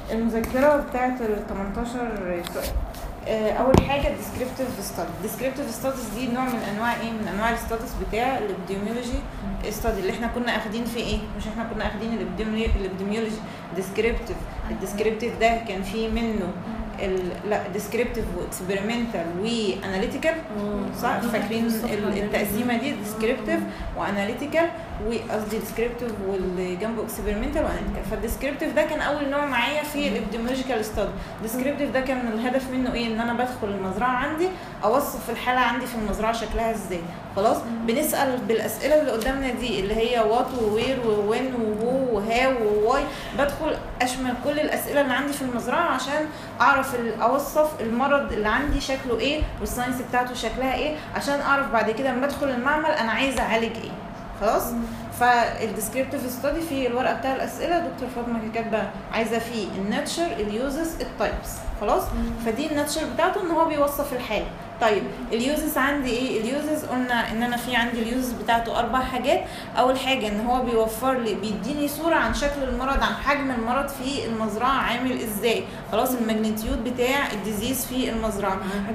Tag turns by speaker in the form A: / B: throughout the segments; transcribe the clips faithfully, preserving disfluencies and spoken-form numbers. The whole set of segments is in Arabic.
A: المذكرة بتاعة ال تمنتاشر سؤال. اول حاجه الديسكريبتيف ستادي. الديسكريبتيف ستاديز دي نوع من انواع ايه من انواع الستاديز بتاع الابيديميولوجي ستادي اللي احنا كنا اخدين في ايه مش احنا كنا اخدين الابيديميولوجي ديسكريبتيف. الديسكريبتيف ده كان فيه منه ال... لا ديسكريبتيف واكسبيرمنتال واناليتيكال، صح؟ فاكرين التقسيمه دي؟ ديسكريبتيف واناليتيكال، وقصدي ديسكريبتيف واللي جنبه اكسبيرمنتال واناليتيكال. فالديسكريبتيف ده كان اول نوع معايا في الابيديميولوجيكال ستادي. الديسكريبتيف ده كان الهدف منه ايه؟ ان انا بدخل المزرعه عندي اوصف الحاله عندي في المزرعه شكلها ازاي. خلاص بنسال بالاسئله اللي قدامنا دي اللي هي وات ووير ووين وهو وهاو وواي. بدخل اشمل كل الاسئله اللي عندي في المزرعه عشان اعرف اوصف المرض اللي عندي شكله ايه والساينس بتاعته شكلها ايه، عشان اعرف بعد كده لما ادخل المعمل انا عايزه اعالج ايه. خلاص. فالديسكريبتيف ستادي في الورقه بتاع الاسئله دكتور فاطمه كاتبه عايزه فيه الناتشر، اليوزز، التايبس. خلاص. فدي الناتشر بتاعته ان هو بيوصف الحاله. طيب اليوزز عندي ايه؟ اليوزز قلنا ان انا في عندي اليوزز بتاعته اربع حاجات. اول حاجه ان هو بيوفر لي بيديني صوره عن شكل المرض، عن حجم المرض في المزرعه عامل ازاي. خلاص. الماجنتيود بتاع الديزيز في المزرعه،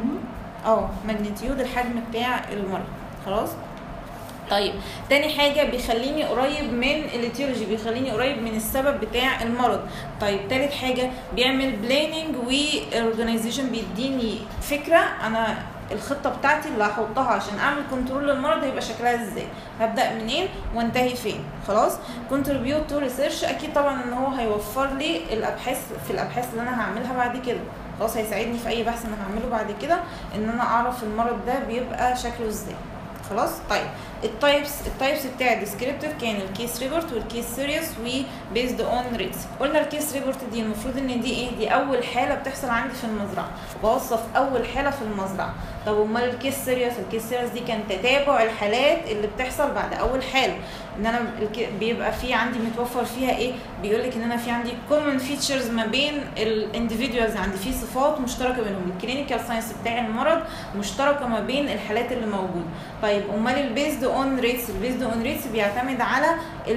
A: اه ماجنتيود الحجم بتاع المرض. خلاص. طيب تاني حاجه بيخليني قريب من الاتيولوجي، بيخليني قريب من السبب بتاع المرض. طيب تالت حاجه بيعمل بلاننج واورجانيزيشن، بيديني فكره انا الخطه بتاعتي اللي هحطها عشان اعمل كنترول للمرض هيبقى شكلها ازاي، هبدا منين وانتهي فين. خلاص. كونتريبيوت تو ريسيرش، اكيد طبعا ان هو هيوفر لي الابحاث في الابحاث اللي انا هعملها بعد كده. خلاص هيساعدني في اي بحث انا هعمله بعد كده ان انا اعرف المرض ده بيبقى شكله ازاي. خلاص. طيب التايبس التايبس بتاع الديسكريبتيف كان الكيس ريبورت والكيس سيريس وبيزد اون ريتس. قلنا الكيس ريبورت دي المفروض ان دي ايه؟ دي اول حاله بتحصل عندي في المزرعه، بوصف اول حاله في المزرعه. طب امال الكيس سيريس؟ الكيس سيريس دي كان تتابع الحالات اللي بتحصل بعد اول حاله. ان انا بيبقى في عندي متوفر فيها ايه؟ بيقول لك ان انا في عندي كومن فيتشرز ما بين الانديفيدوالز، عندي في صفات مشتركه بينهم. الكلينيكال ساينس بتاع المرض مشتركه ما بين الحالات اللي موجوده. طيب امال البيزد اون ريتس؟ البيزد اون ريتس بيعتمد على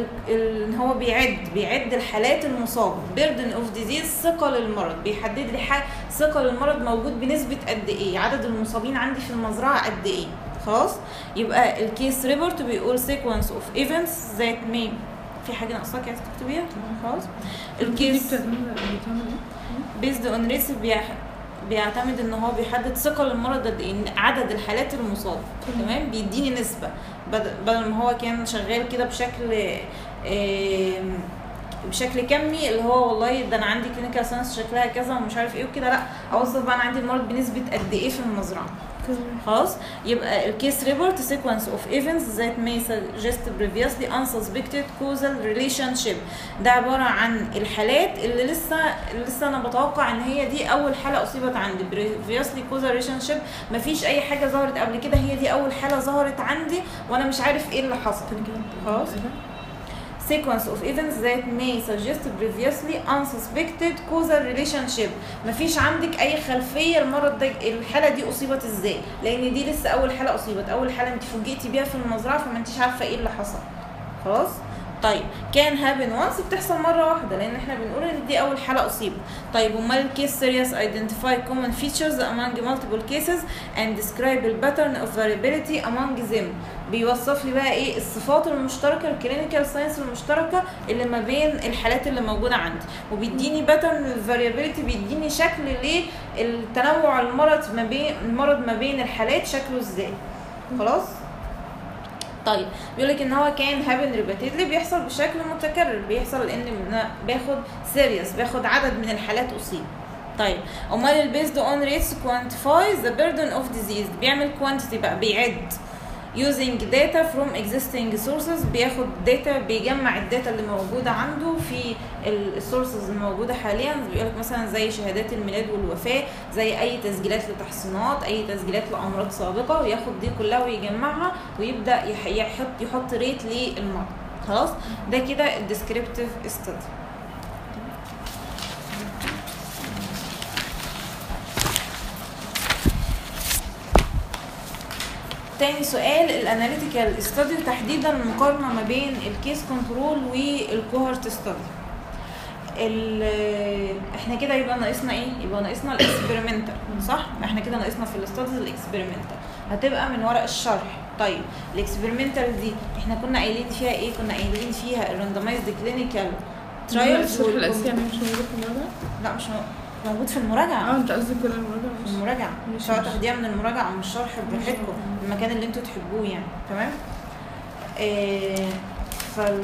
A: ان هو بيعد بيعد الحالات المصابه، بيردن اوف ديزيز، ثقل المرض. بيحدد لي ثقل المرض موجود بنسبه قد ايه، عدد المصابين عندي في المزرعه قد ايه. خلاص. يبقى الكيس ريبورت بيقول sequence of events that may في حاجه ناقصاك عايز تكتبيها؟ خلاص. الكيس بيزد اون ريتس بيعتمد ان هو بيحدد ثقل المرض قد ايه، عدد الحالات المصابه. تمام. بيديني نسبه بدل ما هو كان شغال كده بشكل بشكل كمي اللي هو والله ده انا عندي كلينيكال ساينس شكلها كذا ومش عارف ايه وكده. لا، اوصف بقى انا عندي المرض بنسبه قد ايه في المزرعه. خلاص. يبقى الكيس ريبورت sequence of events that may suggest previously unsuspected causal relationship. ده عباره عن الحالات اللي لسه اللي لسه انا بتوقع ان هي دي اول حاله اصيبت عندي. previously causal relationship مفيش اي حاجه ظهرت قبل كده، هي دي اول حاله ظهرت عندي وانا مش عارف ايه اللي حصل. خلاص. sequence of events that may suggest previously unsuspected causal relationship. مفيش عندك اي خلفيه المرض ده الحاله دي اصيبت ازاي، لان دي لسه اول حاله اصيبت، اول حاله انت فوجئتي بيها في المزرعه فما انتش عارفه ايه اللي حصل. خلاص. طيب كان هابن وانس بتحصل مره واحده لان احنا بنقول ان دي اول حاله اصيبت. طيب امال الكيس سيريس identify common features among multiple cases and describe the pattern of variability among them. بيوصف لي بقى ايه الصفات المشتركه، الكلينيكال ساينس المشتركه اللي ما بين الحالات اللي موجوده عندي، وبيديني باترن الفاريابيليتي، بيديني شكل للتنوع المرض ما بين المرض ما بين الحالات شكله ازاي. خلاص. طيب بيقول لك ان هو كان هابن ريبيتيدلي، بيحصل بشكل متكرر، بيحصل لان باخد سيريس، باخد عدد من الحالات اصيب. طيب امال البيزد اون ريتس quantifies the burden of disease. بيعمل كوانتيتي بقى، بيعد using data from existing sources. بياخد داتا، بيجمع الداتا اللي موجوده عنده في السورسز الموجوده حاليا. بيقول لك مثلا زي شهادات الميلاد والوفاه، زي اي تسجيلات لتحصينات، اي تسجيلات لامراض سابقه، وياخد دي كلها ويجمعها ويبدا يحط يحط ريت للمرض. خلاص. ده كده الديسكريبتيف ستادي. تاني سؤال الاناليتيكال ستادي، وتحديدا المقارنه ما بين الكيس كنترول والكوهورت ستادي. احنا احنا كده يبقى ناقصنا ايه؟ يبقى ناقصنا الاكسبيرمنتال صح؟ احنا كده ناقصنا في الاستادز الاكسبيرمنتال هتبقى من ورق الشرح. طيب الاكسبيرمنتال دي احنا كنا قايلين فيها ايه؟ كنا قايلين فيها الراندمايزد كلينيكال ترايلز
B: والاسئله مش موجوده في المراجعه؟
A: لا مش موجود في المراجعه.
B: اه انت قصدك كل المراجعه
A: في المراجعه سواء تاخديها من المراجعه او من الشرح براحتكم المكان اللي انتوا تحبوه يعني. تمام. إيه فال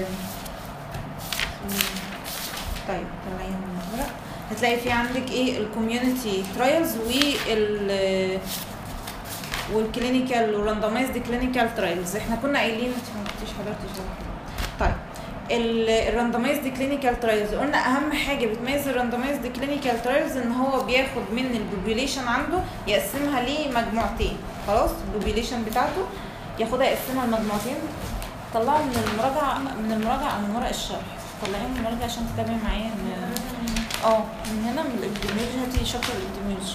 A: طيب طلعيها من الورق هتلاقي في عندك ايه الكوميونتي ترايلز وال والكلينيكال وراندمايزد كلينيكال ترايلز. احنا كنا قايلين انت ما كنتيش حضرتي. طيب الراندمايزد كلينيكال ترايلز قلنا اهم حاجه بتميز الراندمايزد كلينيكال ترايلز ان هو بياخد من البوبيوليشن عنده يقسمها لمجموعتين. خلاص البوبيوليشن بتاعته ياخدها يقسمها لمجموعتين. طلعوا من المراجعه من المراجعه او من ورق الشرح طلعيهم من المراجعه عشان تتابعي معايا اه من هنا من الابديميولوجي. هاتي شابتر الابديميولوجي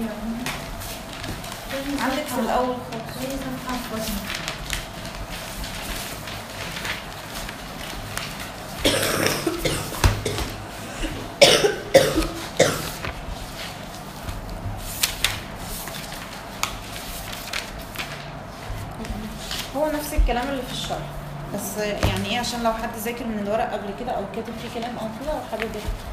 A: عندك في الاول خالص. هو نفس الكلام اللي في الشرح بس يعني ايه عشان لو حد ذاكر من الورق قبل كده او كاتب فيه كلام او كده وحابب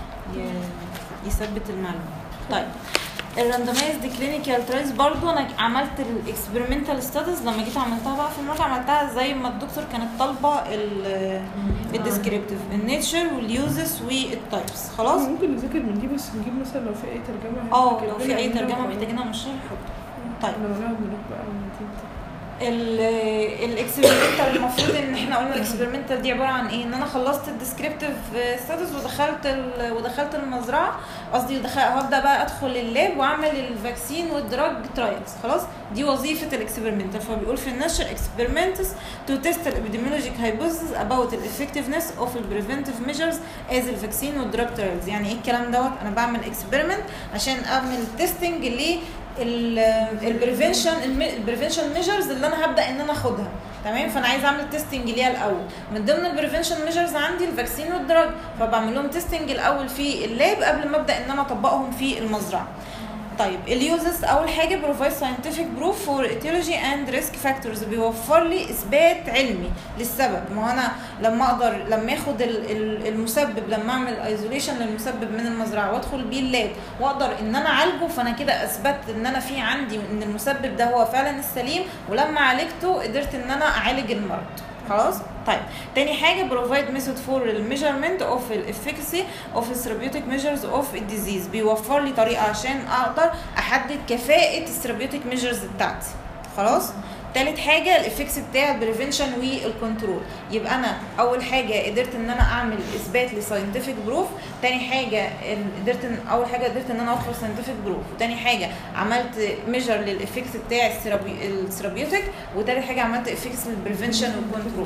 A: يثبت المعلومه. طيب الراندمايزد كلينيكال ترايلز برضو انا عملت الاكسبيرمنتال ستاديز لما جيت عملتها بقى في المراجعه عملتها زي ما الدكتور كانت طالبه الديسكريبتيف النيتشر واليوزز والتايبس. خلاص
B: ممكن نذاكر من دي بس نجيب مثلا لو في اي ترجمه
A: اه لو في اي ترجمه محتاجينها من الشرح حط. طيب
B: لما نقعد نروح بقى من
A: الاكسبيرمنتال المفروض ان احنا قلنا الاكسبيرمنتال دي عباره عن ايه؟ ان انا خلصت الديسكريبتيف ستاتس ودخلت ودخلت المزرعه قصدي هبدا بقى ادخل اللاب واعمل الفاكسين والدراج ترايلز. خلاص دي وظيفه الاكسبيرمنتال. فبيقول في النشر experiments to test the epidemiologic hypothesis about the effectiveness of the preventive measures as the vaccine والدراج ترايلز. يعني ايه الكلام دوت؟ انا بعمل اكسبيرمنت عشان اعمل تيستنج ل البريفنشن البريفنشن ميجرز اللي انا هبدا ان انا اخدها. تمام. فانا عايزه اعمل تيستنج ليها الاول. من ضمن البريفنشن ميجرز عندي الفاكسين والدراج فبعمل لهم تيستنج الاول في اللاب قبل ما ابدا ان انا اطبقهم في المزرعه. طيب اليوزز اول حاجه بروفايد ساينتفك بروف فور ايتيولوجي اند ريسك فاكتورز بيوفر لي اثبات علمي للسبب. ما هو انا لما اقدر لما اخد المسبب لما اعمل ايزوليشن للمسبب من المزرعه وادخل بيه اللاب واقدر ان انا اعالجه فانا كده اثبت ان انا في عندي ان المسبب ده هو فعلا السليم ولما عالجته قدرت ان انا اعالج المرض. خلاص. طيب تاني حاجه بروفايد ميثود فور الميجرمنت اوف الافكسي اوف الثيرابيوتيك ميجرز اوف الديزيز بيوفر لي طريقه عشان اقدر احدد كفاءه الثيرابيوتيك ميجرز بتاعتي. خلاص. تالت حاجه الافكس بتاع البريفنشن والكنترول. يبقى انا اول حاجه قدرت ان انا اعمل اثبات لساينتفك بروف. تاني حاجه قدرت ان اول حاجه قدرت ان انا اوفر ساينتفك بروف. وتاني حاجه عملت ميجر للافكس بتاع الثيرابيوتيك. وتالت حاجه عملت افكس للبريفنشن والكنترول.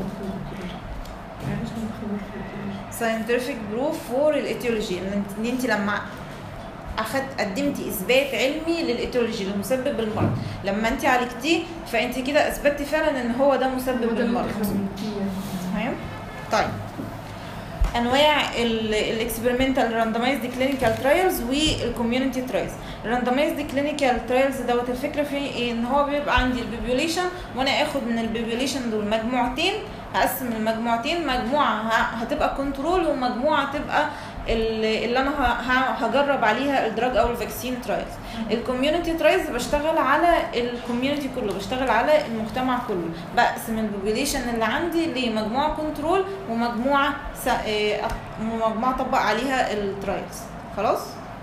A: ساينتفك بروف فور الايتيولوجي ان انت لما اخدت قدمتي اثبات علمي للايتيولوجي لمسبب المرض لما انت عالجتيه فانت كده اثبتي فعلا ان هو ده مسبب المرض. تمام. طيب انواع الاكسبيرمنتال راندمايزد كلينيكال ترايلز والكوميونتي ترايلز. الراندمايزد كلينيكال ترايلز دوت الفكره في ايه؟ ان هو بيبقى عندي البوبيوليشن وانا اخد من البوبيوليشن دول مجموعتين هقسم المجموعتين مجموعه هتبقى كنترول ومجموعه تبقى اللي انا هجرب عليها الدراج او الفاكسين ترايلز. الكوميونتي ترايلز بشتغل على الكوميونتي كله بشتغل على المجتمع كله. بقسم البوبيوليشن اللي عندي لمجموعه كنترول ومجموعه مجموعه اطبق عليها الترايلز. خلاص.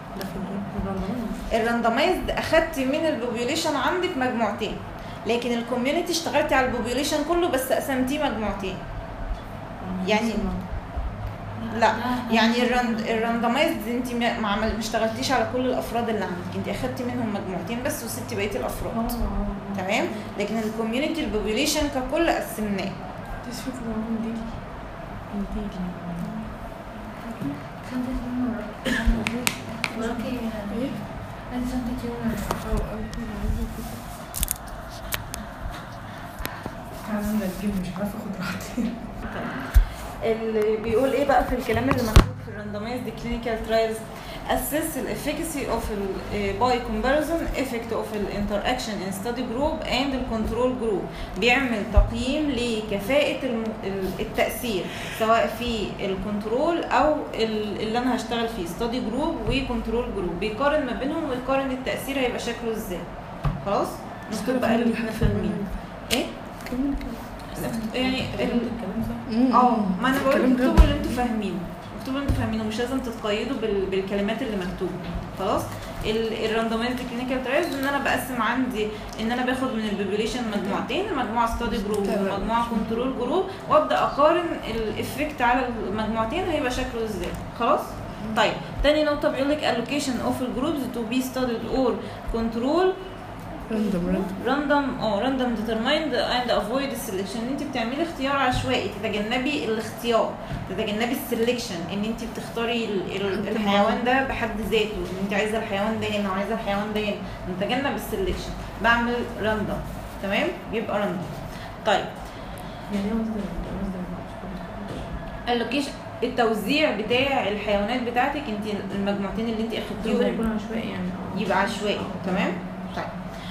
A: الراندمايزد اخدت من البوبيوليشن عندك مجموعتين لكن الكوميونتي اشتغلتي على البوبيوليشن كله بس قسمتيه مجموعتين. يعني لا يعني الراندمايزد انت ما اشتغلتيش على كل الافراد اللي عندك انت اخدتي منهم مجموعتين بس وسبتي بقيه الافراد. تمام. لكن الكوميونتي البوبيوليشن ككل قسمناه.
B: مش عارفه اخد راحتي.
A: اللي بيقول ايه بقى في الكلام اللي مكتوب في الراندمايزد كلينيكال ترايلز assess the efficacy of ال by comparison effect of ال interaction in study group and the control group. بيعمل تقييم لكفاءة التأثير سواء في الكنترول أو اللي أنا هشتغل فيه study group وكنترول جروب، بيقارن ما بينهم ويقارن التأثير هيبقى شكله ازاي. خلاص؟ نكتب بقى اللي احنا فاهمينه. ايه؟ يعني اه ما انا بقول اكتبوا اللي انتوا فاهمينه، اكتبوا اللي انتوا فاهمينه، مش لازم تتقيدوا بالكلمات اللي مكتوبه. خلاص؟ الراندومايزد كلينيكال ترايلز ان انا بقسم عندي ان انا باخد من البوبوليشن مجموعتين، مجموعه ستادي جروب ومجموعه كنترول جروب، وابدا اقارن الافكت على المجموعتين هيبقى شكله ازاي. خلاص؟ طيب تاني نقطه بيقول لك allocation of the groups to be studied or control
B: راندوم
A: راندوم اه راندوم ديترمايند اند افويد السلكشن. ان انت بتعملي اختيار عشوائي، تتجنبي الاختيار، تتجنبي السلكشن، ان انت بتختاري الحيوان ده بحد ذاته، ان انت عايزه الحيوان ده هنا وعايزه الحيوان ده هنا، نتجنب السلكشن، بعمل راندوم. تمام؟ بيبقى راندوم. طيب
B: يعني
A: اللوكيشن التوزيع بتاع الحيوانات بتاعتك انت، المجموعتين اللي انت اخدتيهم
B: يكون عشوائي يعني
A: يبقى عشوائي. تمام؟ طيب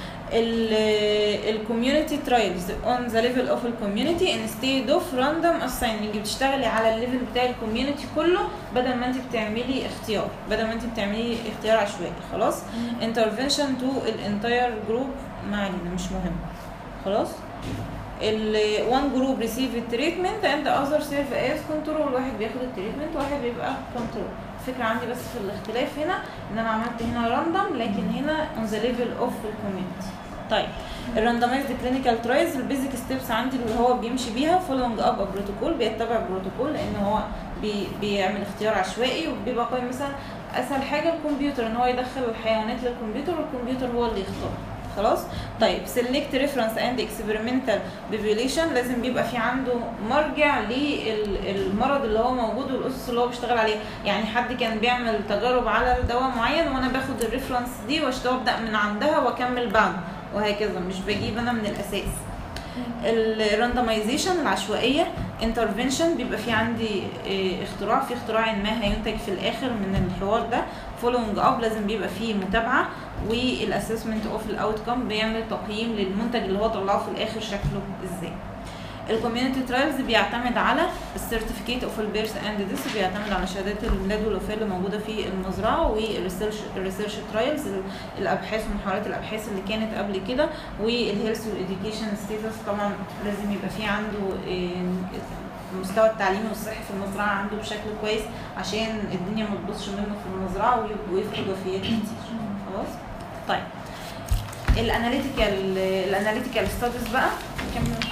A: الكوميونتي ترايلز اون ذا ليفل اوف الكوميونتي انستيد اوف راندوم اسايننج، بتشتغلي على الليفل بتاع الكوميونتي كله بدل ما انت بتعملي اختيار، بدل ما انت بتعملي اختيار عشوائي. خلاص؟ انترفنشن تو الانتاير جروب ما علينا مش مهم. خلاص؟ ال one group receive التريتمنت and the other serve as control، واحد بياخد التريتمنت وواحد بيبقى كنترول. الفكره عندي بس في الاختلاف هنا ان انا عملت هنا راندوم لكن هنا on the level of the community. طيب الراندومايزد كلينيكال ترايلز البيزك ستيبس عندي اللي هو بيمشي بيها فولوينج اب بروتوكول، بيتبع بروتوكول لان هو بي بيعمل اختيار عشوائي وبيبقى قايم. مثلا اسهل حاجه الكمبيوتر ان هو يدخل الحيوانات للكمبيوتر والكمبيوتر هو اللي يختار. خلاص؟ طيب select reference and experimental population، لازم بيبقى في عنده مرجع للمرض اللي هو موجود والاسس اللي هو بيشتغل عليه. يعني حد كان بيعمل تجارب على دواء معين وانا باخد الريفرنس دي وابدا من عندها واكمل بعد، وهكذا، مش بجيب انا من الاساس. الراندمايزيشن العشوائيه، انترفنشن بيبقى في عندي اختراع، في اختراع ما هينتج في الاخر من الحوار ده. فولوينج اب لازم بيبقى فيه متابعه، والاسسمنت اوف الاوتكم بيعمل تقييم للمنتج اللي هو طلعه في الاخر شكله ازاي. الكوميونتي ترايلز بيعتمد على السيرتيفيكيت اوف البيرث اند ديث، بيعتمد على شهادات الميلاد والوفاه اللي موجوده في المزرعه، والريسيرش الريسيرش ترايلز الابحاث ومحاولات الابحاث اللي كانت قبل كده، والهيلث والاديوكيشن ستيتس. طبعا لازم يبقى في عنده المستوى التعليمي والصحي في المزرعه عنده بشكل كويس عشان الدنيا ما تبوظش منه في المزرعه ويفقد وفيات كتير. خلاص؟ طيب الاناليتيكال الاناليتيكال ستاديز بقى كمل.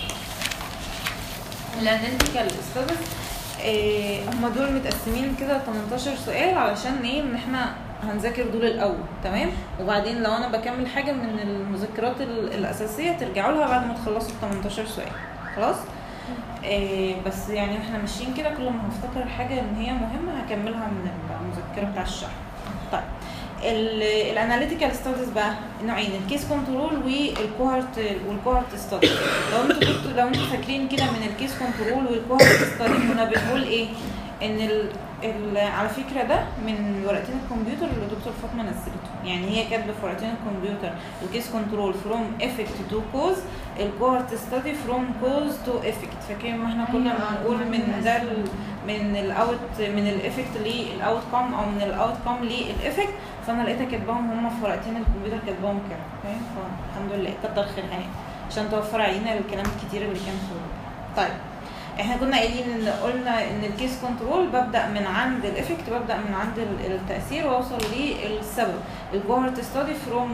A: الاناليتيكال ستاديز إيه هم دول متقسمين كده تمنتاشر سؤال علشان ايه؟ ان احنا هنذاكر دول الاول. تمام؟ وبعدين لو انا بكمل حاجه من المذكرات الاساسيه ترجعوا لها بعد ما تخلصوا ال تمنتاشر سؤال. خلاص؟ إيه بس يعني احنا ماشيين كده، كل ما هفتكر حاجه ان هي مهمه هكملها من المذكره بتاع الشرح. طيب الاناليتيكال ستاديز بقى نوعين، الكيس كنترول والكوهورت والكوهورت ستادي. لو انتوا كنتوا لو انتوا فاكرين كده من الكيس كنترول والكوهورت ستادي كنا بنقول ايه؟ ان ال ال على فكره ده من ورقتين الكمبيوتر اللي دكتور فاطمه نزلته، يعني هي كاتبه في ورقتين الكمبيوتر الكيس كنترول فروم افكت تو كوز، الكوهورت ستادي فروم كوز تو افكت. فاكرين ما احنا كنا بنقول من ده من الاوت من الافكت للاوت كوم او من الاوت كوم للافكت، فانا لقيتها كاتباهم هم في ورقتين الكمبيوتر كاتباهم كده. فاهم؟ فالحمد لله كتر خيرها يعني عشان توفر علينا الكلام الكتير اللي كان فيه. طيب احنا كنا قايلين ان قلنا ان الكيس كنترول ببدا من عند الافكت، ببدا من عند التاثير واوصل للسبب. الكوهورت ستادي فروم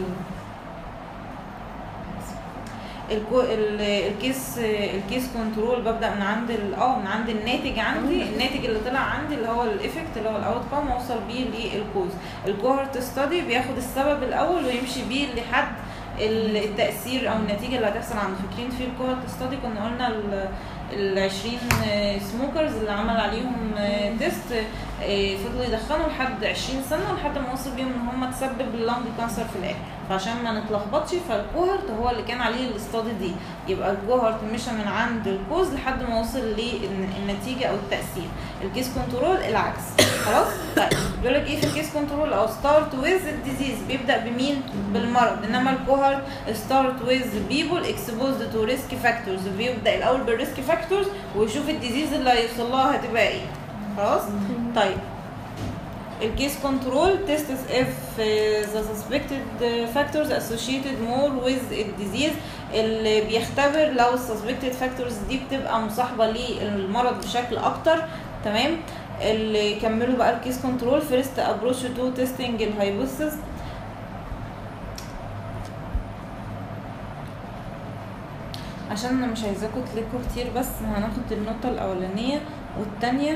A: الكيس الكيس كنترول ببدا من عند اه من عند الناتج عندي، الناتج اللي طلع عندي اللي هو الافكت اللي هو الاوت كوم واوصل بيه للكوز. الكوهورت ستادي بياخد السبب الاول ويمشي بيه لحد التاثير او النتيجه اللي هتحصل عنده. فاكرين في الكوهورت ستادي كنا قلنا ال عشرين سموكرز اللي عمل عليهم تيست فضلوا يدخنوا لحد عشرين سنه لحد ما وصل بيهم ان هم تسبب اللنج كانسر في الاخر. فعشان ما نتلخبطش فالكوهورت هو اللي كان عليه الاستادي دي، يبقى الكوهورت مشى من عند الكوز لحد ما وصل للنتيجه او التاثير. الكيس كنترول العكس، خلاص. طيب بيقول لك ايه في الكيس كنترول؟ او ستارت ويز الديزيز، بيبدا بمين؟ بالمرض. انما الكوهورت ستارت ويز بيبول اكسبوزد تو ريسك فاكتورز، بيبدا الاول بالريسك فاكتورز ويشوف الديزيز اللي هيوصل لها هتبقى ايه. خلاص. طيب الكيس كنترول tests if uh, the suspected factors associated more with the disease، اللي بيختبر لو السسبكتد فاكتورز دي بتبقى مصاحبه للمرض بشكل اكتر. تمام. اللي كملوا بقى الكيس كنترول فيرست ابروش تو تيستنج الهايبوثيسيس. عشان انا مش عايزاكم تلكوا كتير، بس هناخد النقطه الاولانيه والثانيه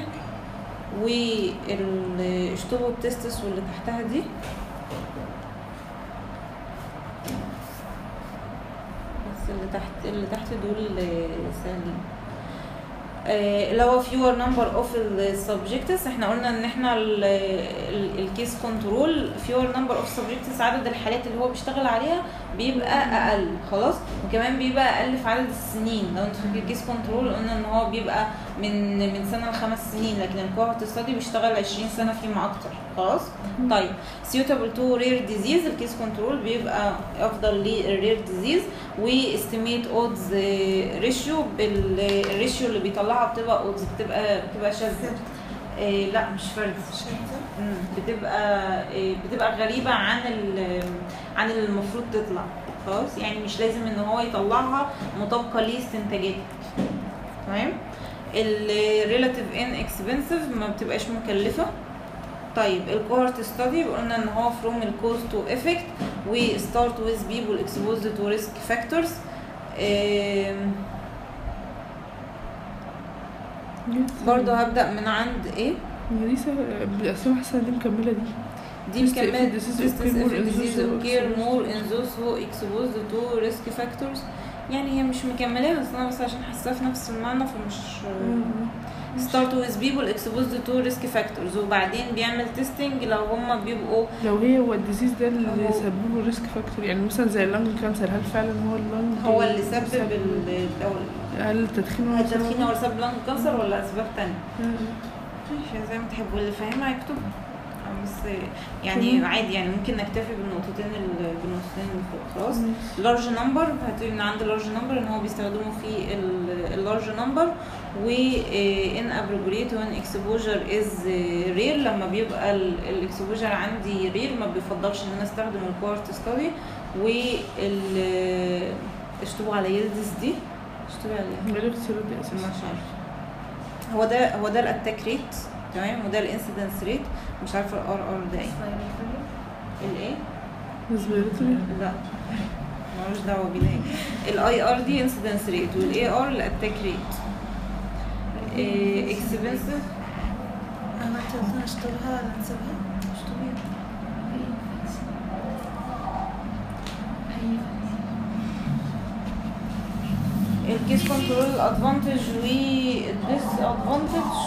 A: والاشتبوا التستس واللي تحتها دي. بس اللي تحت اللي تحت دول سهلين. اللي هو fewer number of subjects. احنا قلنا ان احنا الكيس كنترول fewer number of subjects، عدد الحالات اللي هو بيشتغل عليها بيبقى اقل. خلاص. وكمان بيبقى اقل في عدد السنين. لو انت فاكر الكيس كنترول قلنا ان هو بيبقى من من سنه لخمس سنين، لكن الكوهورت ستادي بيشتغل عشرين سنه فيما اكتر. خلاص. طيب suitable to rare disease، الكيس كنترول بيبقى افضل للرير ديزيز. واستيميت اودز ريشيو، بالريشيو اللي بيطلعها بتبقى اودز، بتبقى بتبقى شاذه. إيه لا مش فرد، بتبقى إيه بتبقى غريبه عن عن اللي المفروض تطلع. خلاص. يعني مش لازم ان هو يطلعها مطابقه لاستنتاجاته. تمام. الريلاتيف ان اكسبنسيف، ما بتبقاش مكلفه. طيب الكوهورت ستادي قلنا ان هو فروم الكوز تو افكت وستارت ويز بيبول اكسبوزد تو ريسك فاكتورز. برضه هبدا من عند ايه؟
B: دي بس انا حاسه دي مكمله دي
A: دي مكمله ديزيز اوكير مور ان ذوز هو اكسبوزد تو ريسك فاكتورز. يعني هي مش مكمله، بس انا بس عشان حاساها في نفس المعنى فمش start with people exposed to risk factors، وبعدين بيعمل تيستنج لو هم بيبقوا
B: لو هي هو الديزيز ده اللي سببه الريسك فاكتور. يعني مثلا زي اللنج كانسر، هل فعلا هو اللنج
A: هو اللي سبب
B: هل التدخين
A: هو التدخين هو اللي سبب اللنج كانسر ولا اسباب تانية؟ ماشي زي ما تحبوا، اللي فاهمها يكتب. بس يعني عادي، يعني ممكن نكتفي بالنقطتين بالنقطتين اللي فوق. خلاص. لارج نمبر، هتقولي من عند لارج نمبر ان هو بيستخدموا في اللارج نمبر. و ان ابروبريت وان اكسبوجر از رير، لما بيبقى الاكسبوجر عندي رير ما بيفضلش ان انا استخدم الكوهورت ستادي. وال اشتبوا على يلدز دي، اشتبوا عليها
B: غير اختيارات دي اساسا
A: مش عارفه. هو ده هو ده الاتاك ريت. تمام. وده الانسيدنس ريت. مش عارفه الار ار ده ايه. الايه؟
B: ريسبيراتوري؟
A: لا مالوش دعوه بينا. الاي ار دي انسيدنس ريت، والاي ار الاتاك ريت. اكسبنسيف.
C: انا قلت اشتغلها ولا نسيبها؟ اشتغلها.
A: الكيس كنترول الادفانتج والديس ادفانتج.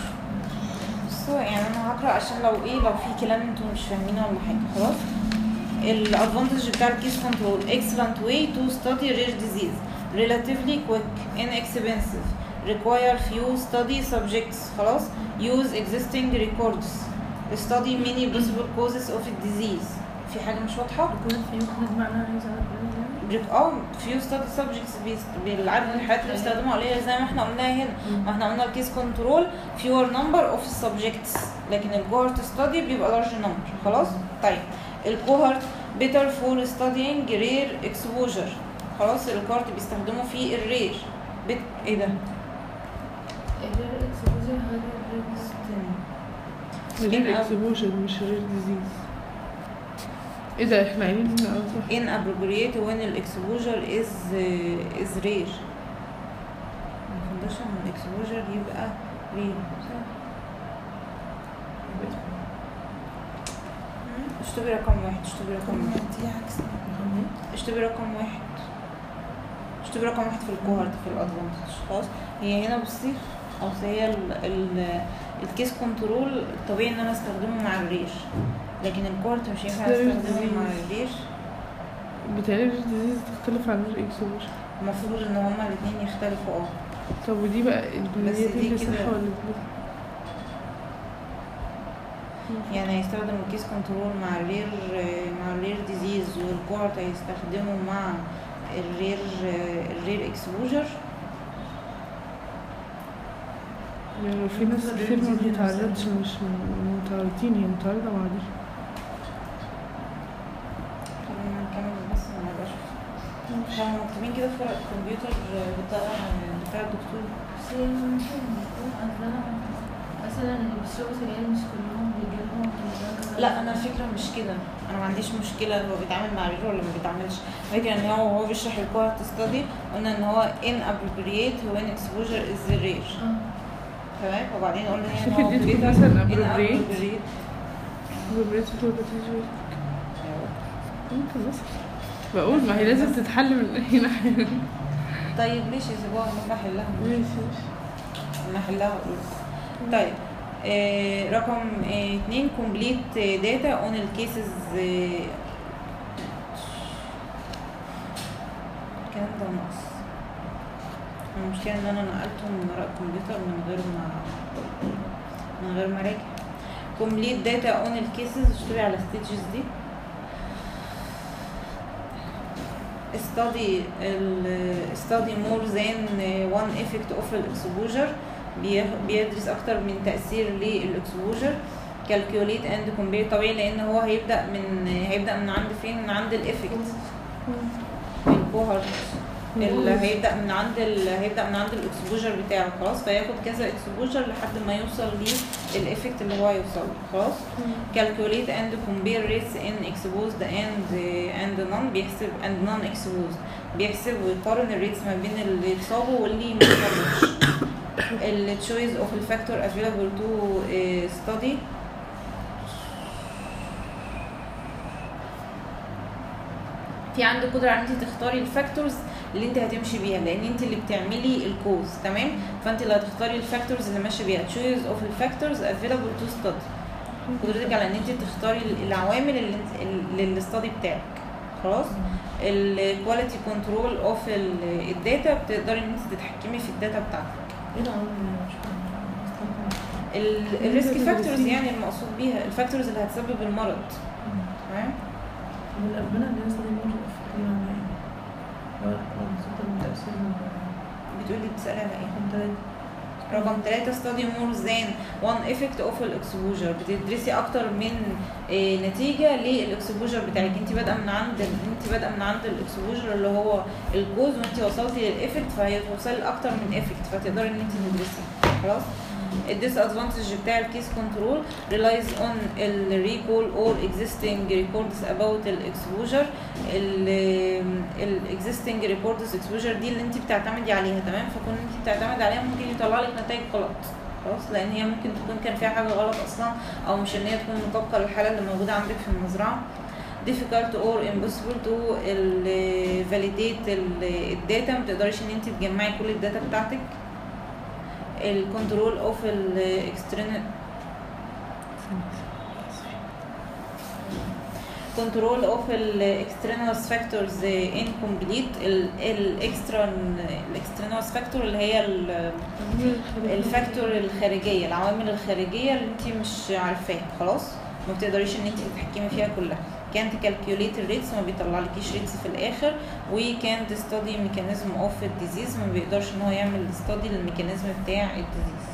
A: يعني انا هقرا عشان لو ايه لو في كلام انتم مش فاهمينه ولا حاجه. خلاص. الادفانتج بتاع الكيس كنترول: excellent way to study rare disease, relatively quick, inexpensive, require few study subjects. خلاص. use existing records, study many possible causes of a disease. في حاجه مش واضحه؟
C: يكون في يكون معناها
A: اه few study subjects بالعدد الحالات اللي بيستخدموها قليله زي ما احنا قلناها هنا. ما احنا قلنا الكيس كنترول fewer number of subjects، لكن الكوهورت ستادي بيبقى large number. خلاص. طيب الكوهورت better for studying rare exposure. خلاص. الكوهورت بيستخدموا في الرير بت... ايه ده؟
C: الرير اكسبوجر هذا
B: رير اكسبوجر مش رير ديزيز. ايه ده احنا قايلين هنا صح؟
A: in appropriate when الاكسبوجر is is rare. ما نخلصش من الاكسبوجر يبقى rare. اشتبي رقم واحد. اشتبي رقم واحد
C: دي عكس
A: اشتبي رقم واحد اشتبي رقم واحد في الكوهورت في الادفانتج. خلاص. هي هنا بصي، او هي ال ال الكيس كنترول الطبيعي ان انا استخدمه مع الرير، لكن الكوهورت مش ينفع استخدمه مع الرير.
B: بتهيألي الرير ديزيز تختلف عن الرير اكسبوجر.
A: المفروض ان هما الاثنين يختلفوا. اه
B: طب ودي بقى
A: بس دي
B: كده صح ولا
A: يعني هيستخدم الكيس كنترول مع الرير مع الرير ديزيز، والكوهورت هيستخدمه مع الرير الرير اكسبوجر.
B: يعني في ناس كتير ما بتتعرضش، مش متعرضين، هي متعرضة مع دي.
A: خلينا نكمل بس ما نبقاش هم مكتوبين كده في ورق الكمبيوتر بتاع بتاع الدكتور.
C: بس هي ممكن يكون عندنا مثلا اللي بيشربوا سجاير مش كلهم بيجيلهم.
A: لا انا الفكره مش كده، انا ما عنديش مشكله هو بيتعامل مع رير ولا ما بيتعاملش. الفكره ان هو وهو بيشرح الكوهورت ستادي قلنا ان هو inappropriate when exposure is rare. تمام. وبعدين قلنا ان هو
B: بيتر مثلا ابروبريت
A: inappropriate
B: ابروبريت ممكن بس بقول ما هي لازم تتحل من اي ناحيه.
A: طيب ليش يسيبوها ما نحلها؟
B: ماشي ماشي
A: نحلها. طيب آه رقم آه اتنين complete data on the cases. آه الكلام ده ناقص. المشكلة ان انا نقلته من ورق الكمبيوتر من غير ما من غير ما راجع. complete data on the cases اشتغل على stages دي. study study more than one effect of exposure، بيدرس اكتر من تأثير للاكسبوجر. calculate and compare طبيعي لان هو هيبدأ من هيبدأ من عند فين؟ من عند الافكت الكوهورت اللي هيبدأ من عند ال... هيبدأ من عند الاكسبوجر بتاعه. خلاص فياخد كذا اكسبوجر لحد ما يوصل للافكت اللي هو يوصل. خلاص calculate and compare rates in exposed and and non بيحسب and non exposed، بيحسب ويقارن الريتس ما بين اللي اتصابوا واللي ما اتصابوش. ال choice of the factor available to uh, study. في عندك قدرة ان انت تختاري الفاكتورز اللي انت هتمشي بيها لان انت اللي بتعملي الكوز. تمام. فانت اللي هتختاري الفاكتورز اللي ماشيه بيها. choice of the factors available to study، قدرتك على ان انت تختاري العوامل اللي اللي الاستادي بتاعك. خلاص. الكواليتي كنترول اوف الداتا، بتقدري ان انت تتحكمي في الداتا بتاعتك.
C: ايه العوامل؟
A: الريسك فاكتورز يعني المقصود بيها الفاكتورز اللي هتسبب المرض. تمام.
C: والأبناء اللي يصل يمرض يعني
A: بتقولي بتسألي على ايه؟ رقم ثلاثة study more than one effect of exposure، بتدرسي اكتر من إيه نتيجة للاكسبوجر بتاعك. انت بادئه من عند انت بادئه من عند الاكسبوجر اللي هو الكوز، وانت وصلتي للافكت فهيوصل لاكتر من افكت فتقدري ان انت تدرسي. خلاص. الديس ادفانتج بتاع الكيس كنترول relies on الريكول or existing records about الاكسبوجر. الاكزيستنج records exposure دي اللي انت بتعتمدي عليها. تمام. فكون انت بتعتمد عليها ممكن يطلع لك نتائج غلط. خلاص. لان هي ممكن تكون كان فيها حاجه غلط اصلا، او مش ان هي تكون مطابقه للحاله اللي موجوده عندك في المزرعه. difficult or impossible to validate الداتا، ما تقدريش ان انت تجمعي كل الداتا بتاعتك. الكنترول اوف الاكسترنال كنترول اوف الاكسترنالز فاكتورز انكمبليت. الاكسترا الاكسترنالز فاكتور اللي هي الفاكتور الخارجيه، العوامل الخارجيه اللي انت مش عارفاها. خلاص. ما بتقدريش ان انت تتحكمي فيها كلها. كانت كالكوليت الريتس، ما بيطلعلكيش ريتس في الاخر. وكانت ستادي ميكانيزم اوف الديزيز، ما بيقدرش ان هو يعمل ستادي للميكانيزم بتاع الديزيز.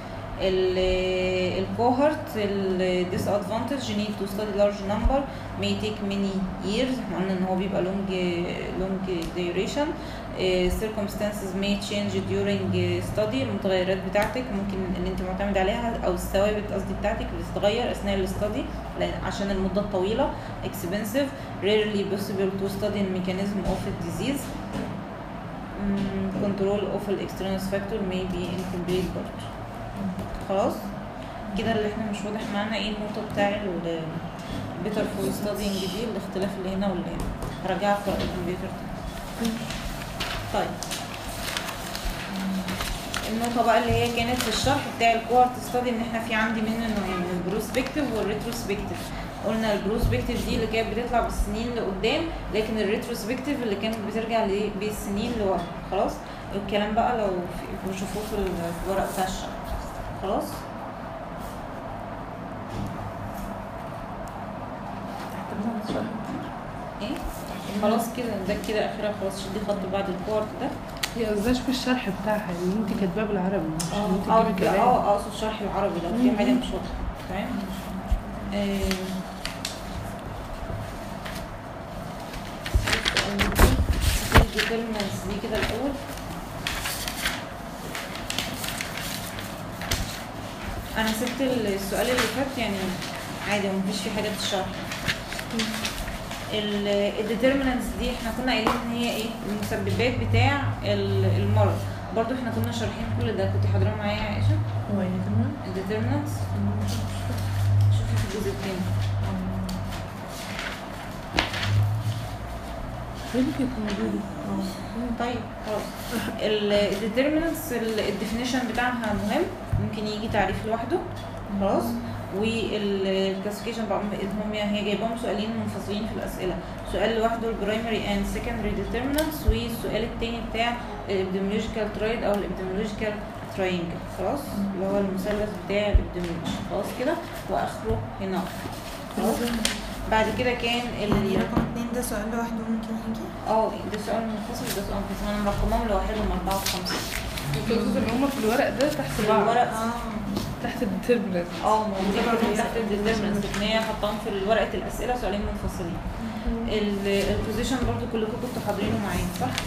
A: الكوهورت الديس ادفانتج نيد تو ستادي لارج نمبر may take many years، قلنا ان هو بيبقى long long duration. circumstances may change during study، المتغيرات بتاعتك ممكن اللي انت معتمد عليها او الثوابت قصدي بتاعتك بتتغير اثناء الاستادي عشان المده الطويله. expensive rarely possible to study the mechanism of the disease. control of the external factor may be incomplete برضه. خلاص كده اللي احنا مش واضح معانا ايه النقطه بتاع البيتر فور ستادينج دي، الاختلاف اللي هنا واللي هنا. هرجعها في الكمبيوتر. طيب النقطه بقى اللي هي كانت في الشرح بتاع الكوهورت ستادي ان احنا في عندي منه نوعين، البروسبكتيف والريتروسبكتيف. قلنا البروسبكتيف دي اللي كانت بتطلع بالسنين لقدام، لكن الريتروسبكتيف اللي كانت بترجع بالسنين لورا. خلاص. الكلام بقى لو بتشوفوه في الورق بتاع الشرح. خلاص. ايه خلاص كده ده كده اخرها خلاص. شدي خط بعد البارت ده.
B: هي قصدهاش في الشرح بتاعها اللي انت كاتباه بالعربي مش اللي انت
A: اه
B: تجيبي
A: اه
B: كلام.
A: اه اقصد شرح العربي لو في حاجه مش واضحه. تمام. الديترمنتس دي كده الاول. انا سبت السؤال اللي فات يعني عادي ومفيش فيه حاجه تشرح. الديترمنتس دي احنا كنا قايلين ان هي ايه المسببات بتاع المرض. برضو احنا كنا شارحين كل ده. كنت حاضره معايا يا عائشه؟
B: هو ايه تمام؟
A: الديترمنتس شوفي في الجزء الثاني.
B: هي كانت موجوده.
A: طيب خلاص. الديترمنتس الديفينيشن بتاعها مهم، ممكن يجي تعريف لوحده. خلاص. والكلاسيفيكيشن بقى هم هي جايبهم سؤالين منفصلين في الاسئله، سؤال لوحده البرايمري اند سكندري ديترمنتس، والسؤال الثاني بتاع الابيديميولوجيكال ترايد او الابيديميولوجيكال تراينجل. خلاص اللي هو المثلث بتاع الابيديميولوجي. خلاص كده واخره هنا. خلاص. بعد كده كان
D: يعني رقم اتنين ده سؤال لوحده ممكن يجي؟
A: اه ده سؤال منفصل وده سؤال منفصل. انا مرقمهم لوحدهم اربعه وخمسه.
B: تقصد ان هم في الورق ده تحت بعض؟
A: الورق
D: اه
B: تحت الديترمنت.
A: اه موجودين برضه تحت الديترمنتس ان هي حطاهم في ورقه الاسئله سؤالين منفصلين. البوزيشن برضه كلكم كنتوا حاضرينه معايا صح؟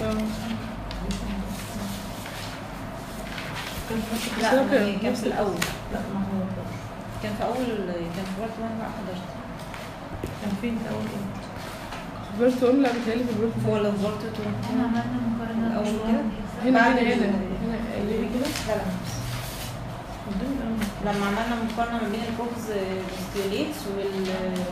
A: لا ما كان في الاول.
C: لا ما هو
A: كان في اول كان في وقت وانا بقى حضرت.
C: كان فين في اول ايه؟
B: فيرت ون. لا بتهيألي في الفيرت
A: هو لو فولت تو
C: احنا عملنا مقارنة
A: الأول
C: بالجوان
A: كده؟
C: دي.
B: هنا
A: بعد
B: هنا
A: ال-
B: هنا هنا اللي كده.
A: لا لا لما عملنا مقارنه ما بين الكوكس ستيوليتس وال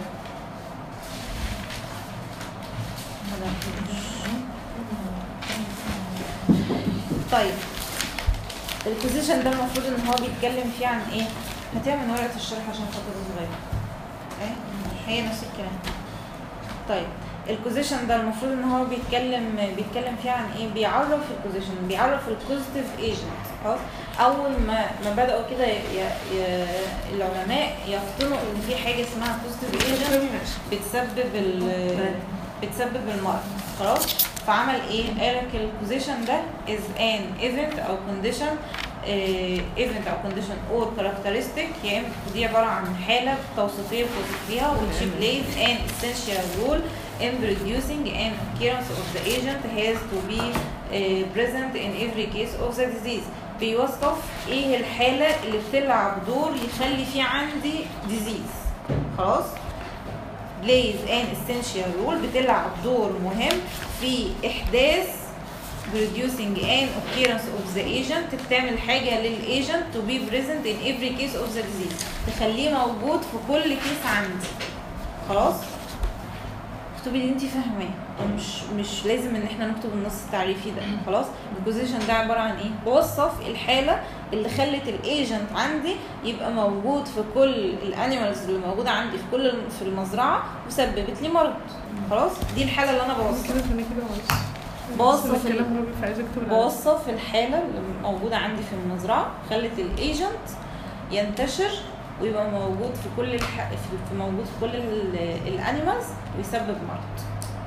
A: طيب البوزيشن ده المفروض ان هو بيتكلم فيه عن ايه؟ هتعمل ورقه الشرح عشان خاطر صغير. ايه هي نفس الكلام. طيب البوزيشن ده المفروض ان هو بيتكلم بيتكلم فيه عن ايه؟ بيعرف البوزيشن، بيعرف البوزيتيف ايجنت. خلاص. اول ما ما بداوا كده العلماء يفطنوا ان في حاجه اسمها بوزيتيف ايجنت بتسبب ال بتسبب المرض. خلاص. فعمل ايه؟ قال لك البوزيشن ده is an event او condition ايفنت او كونديشن اور كاركترستيك، يعني دي عباره عن حاله توصيفيه بتوصف فيها which plays an essential role in producing an occurrence of the agent has to be uh, present in every case of the disease. بيوصف ايه الحاله اللي بتلعب دور يخلي في عندي disease. خلاص. plays an essential role بتلعب دور مهم في احداث producing an occurrence of the agent، بتعمل حاجة للagent to be present in every case of the disease، تخليه موجود في كل كيس عندي. خلاص؟ اكتبي اللي انت فاهماه، مش مش لازم ان احنا نكتب النص التعريفي ده. خلاص؟ البوزيشن ده عبارة عن ايه؟ بوصف الحالة اللي خلت الايجنت عندي يبقى موجود في كل الانيمالز اللي موجودة عندي في كل في المزرعة وسببت لي مرض. خلاص؟ دي الحالة اللي انا بوصفها.
B: كده ثانية كده معلش.
A: بوصف
B: الكلام ربي فعايزة اكتب
A: بوصف الحالة اللي موجودة عندي في المزرعة خلت الايجنت ينتشر ويبقى موجود في كل الح... في موجود في كل الانيمالز ويسبب مرض.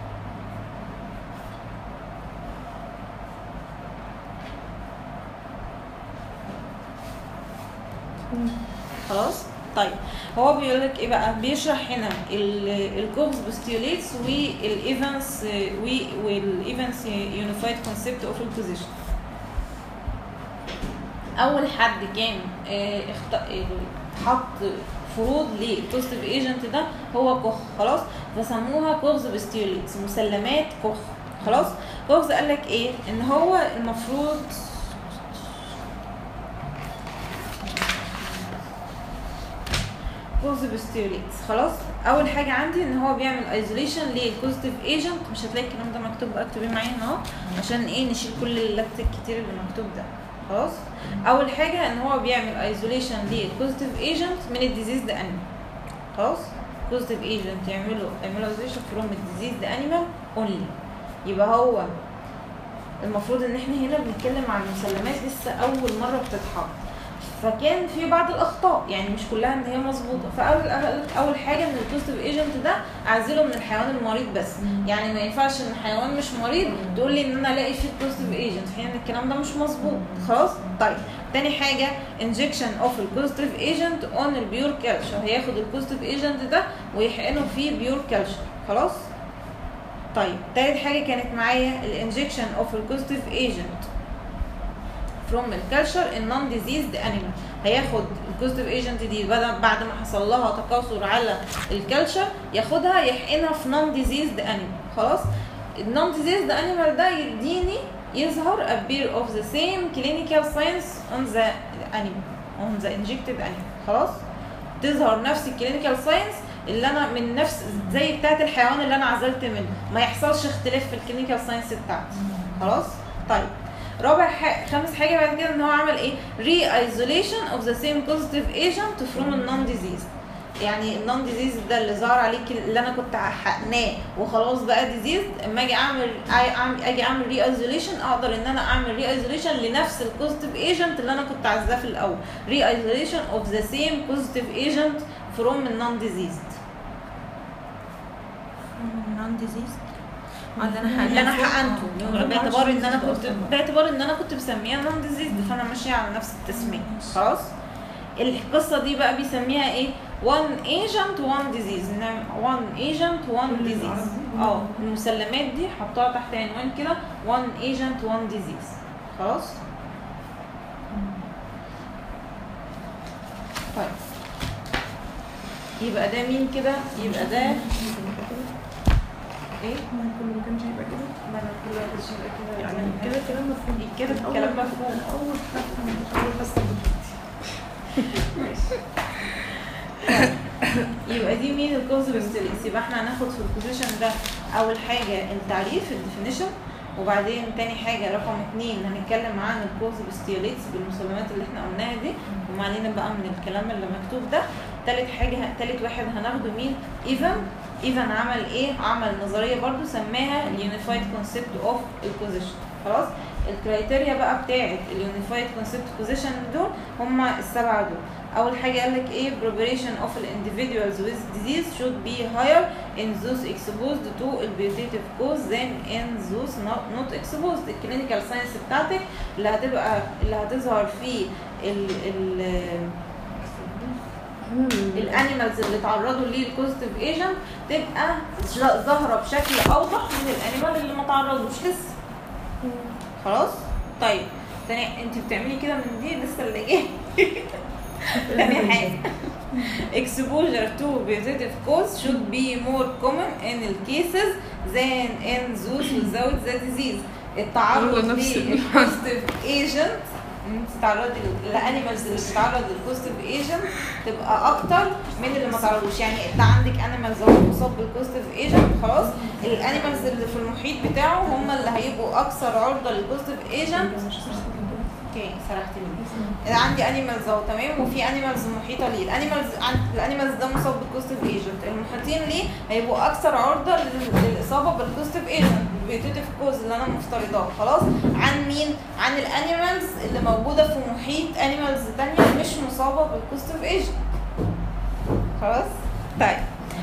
A: خلاص. طيب هو بيقول لك ايه بقى؟ بيشرح هنا الكوكس بوستيوليتس والايفنس والايفنس يونيفايد كونسبت اوف البوزيشن. اول حد كان حط فروض للبوزيتيف ايجنت ده هو كوخ. خلاص. فسموها كوكس بوستيوليتس، مسلمات كوخ. خلاص. كوخ قال لك ايه؟ ان هو المفروض بوزيتيفستيوليتس. خلاص. اول حاجه عندي ان هو بيعمل ايزوليشن للبوزيتيف ايجنت. مش هتلاقي الكلام ده مكتوب بقى، اكتبيه معايا هنا اهو عشان ايه نشيل كل اللبس الكتير اللي مكتوب ده. خلاص. اول حاجه ان هو بيعمل ايزوليشن للبوزيتيف ايجنت من الديزيز ده انيمال. خلاص. بوزيتيف ايجنت يعملوا يعملوا ايزوليشن فروم الديزيز ده انيمال اونلي. يبقى هو المفروض ان احنا هنا بنتكلم عن مسلمات لسه اول مره بتتحط. فكان في بعض الاخطاء، يعني مش كلها ان هي مظبوطه. فاول اول حاجه ان البوزيتيف ايجنت ده اعزله من الحيوان المريض بس، يعني ما ينفعش ان حيوان مش مريض تقول لي ان انا الاقي فيه البوزيتيف ايجنت، في حين ان الكلام ده مش مظبوط خلاص. طيب تاني حاجه انجكشن اوف البوزيتيف ايجنت اون البيور كالتشر، هياخد البوزيتيف ايجنت ده ويحقنه فيه بيور كالتشر خلاص. طيب تالت حاجه كانت معايا الانجكشن اوف البوزيتيف ايجنت from الكالتشر in non diseased animal، هياخد البوزيتيف ايجنت دي بعد ما حصل لها تكاثر على الكالتشر ياخدها يحقنها في non diseased animal خلاص. النون diseased animal ده يديني يظهر appear of the same clinical signs on the animal on the injected animal خلاص. تظهر نفس الكلينيكال ساينس اللي انا من نفس زي بتاعه الحيوان اللي انا عزلت منه، ما يحصلش اختلاف في الكلينيكال ساينس بتاعتي خلاص. طيب رابع حاجة خامس حاجه بعد كده ان هو عمل ايه؟ ري ايزوليشن اوف ذا سيم بوزيتيف ايجنت فروم النون ديزيز، يعني النون ديزيز ده اللي ظهر عليه اللي انا كنت حقناه وخلاص بقى ديزيز، اما اجي اعمل اجي اعمل ري ايزوليشن اقدر ان انا اعمل ري ايزوليشن لنفس البوزيتيف ايجنت اللي انا كنت عايزاه في الاول، ري ايزوليشن اوف ذا سيم بوزيتيف ايجنت فروم النون ديزيز.
D: نون ديزيز اللي انا
A: اللي انا حقنته باعتبار ان انا كنت باعتبار ان انا كنت مسميها نون ديزيز، فانا ماشيه على نفس التسميه خلاص. القصه دي بقى بيسميها ايه؟ one agent one disease، one agent one disease. اه المسلمات دي حطها تحت عنوان كده one agent one disease خلاص. طيب يبقى ده مين كده؟ يبقى ده ايه؟
B: ما كله ما كانش يبقى كده،
A: ما انا كله ما كانش يبقى كده،
B: يعني كده كلام مفهوم،
A: كده الكلام مفهوم.
B: اول حصه اول حصه
A: يبقى دي مين الكوزال ستيليس؟ يبقى احنا هناخد في البوزيشن ده اول حاجه التعريف الديفينيشن، وبعدين تاني حاجه رقم اتنين هنتكلم عن الكوزال ستيليس بالمسلمات اللي احنا قلناها دي وما علينا بقى من الكلام اللي مكتوب ده. تالت حاجه تالت واحد هناخده مين؟ ايفن. ايفن عمل ايه؟ عمل نظريه برضو سماها اليونيفايد كونسبت اوف البوزيشن خلاص. الكرايتيريا بقى بتاعت اليونيفايد كونسبت بوزيشن دول هم السبعه دول. اول حاجه قال لك ايه؟ preparation of the individuals with disease should be higher in those exposed to البيوتيتيف cause than in those not, not exposed. الكلينيكال ساينس بتاعتك اللي هتبقى اللي هتظهر في ال ال الانيمالز اللي تعرضوا للبوزيتيف ايجنت تبقى ظاهره بشكل اوضح من الانيمال اللي ما تعرضوش لسه خلاص. طيب تاني انت بتعملي كده من دي لسه اللي جاي. تاني حاجه exposure to positive cause should be more common in the cases than in those without the disease. التعرض للبوزيتيف ايجنت انت تتعرضي الانيمالز اللي بتتعرض للبوزيتيف ايجنت تبقى اكتر من اللي ما تعرضوش. يعني انت عندك انيمالز اهو مصاب بالبوزيتيف ايجنت خلاص، الانيمالز اللي في المحيط بتاعه هم اللي هيبقوا اكثر عرضه للبوزيتيف ايجنت. اوكي سرحت لي. عندي انيمالز اهو تمام وفي انيمالز محيطه ليه، الانيمالز الانيمالز ده مصاب بالبوزيتيف ايجنت، المحيطين ليه هيبقوا اكثر عرضه للاصابه بالبوزيتيف ايجنت البيوتيتيف كوز اللي انا مفترضاه خلاص. عن مين؟ عن الانيمالز اللي موجوده في محيط انيمالز ثانيه مش مصابه بالبوزيتيف ايجنت خلاص. طيب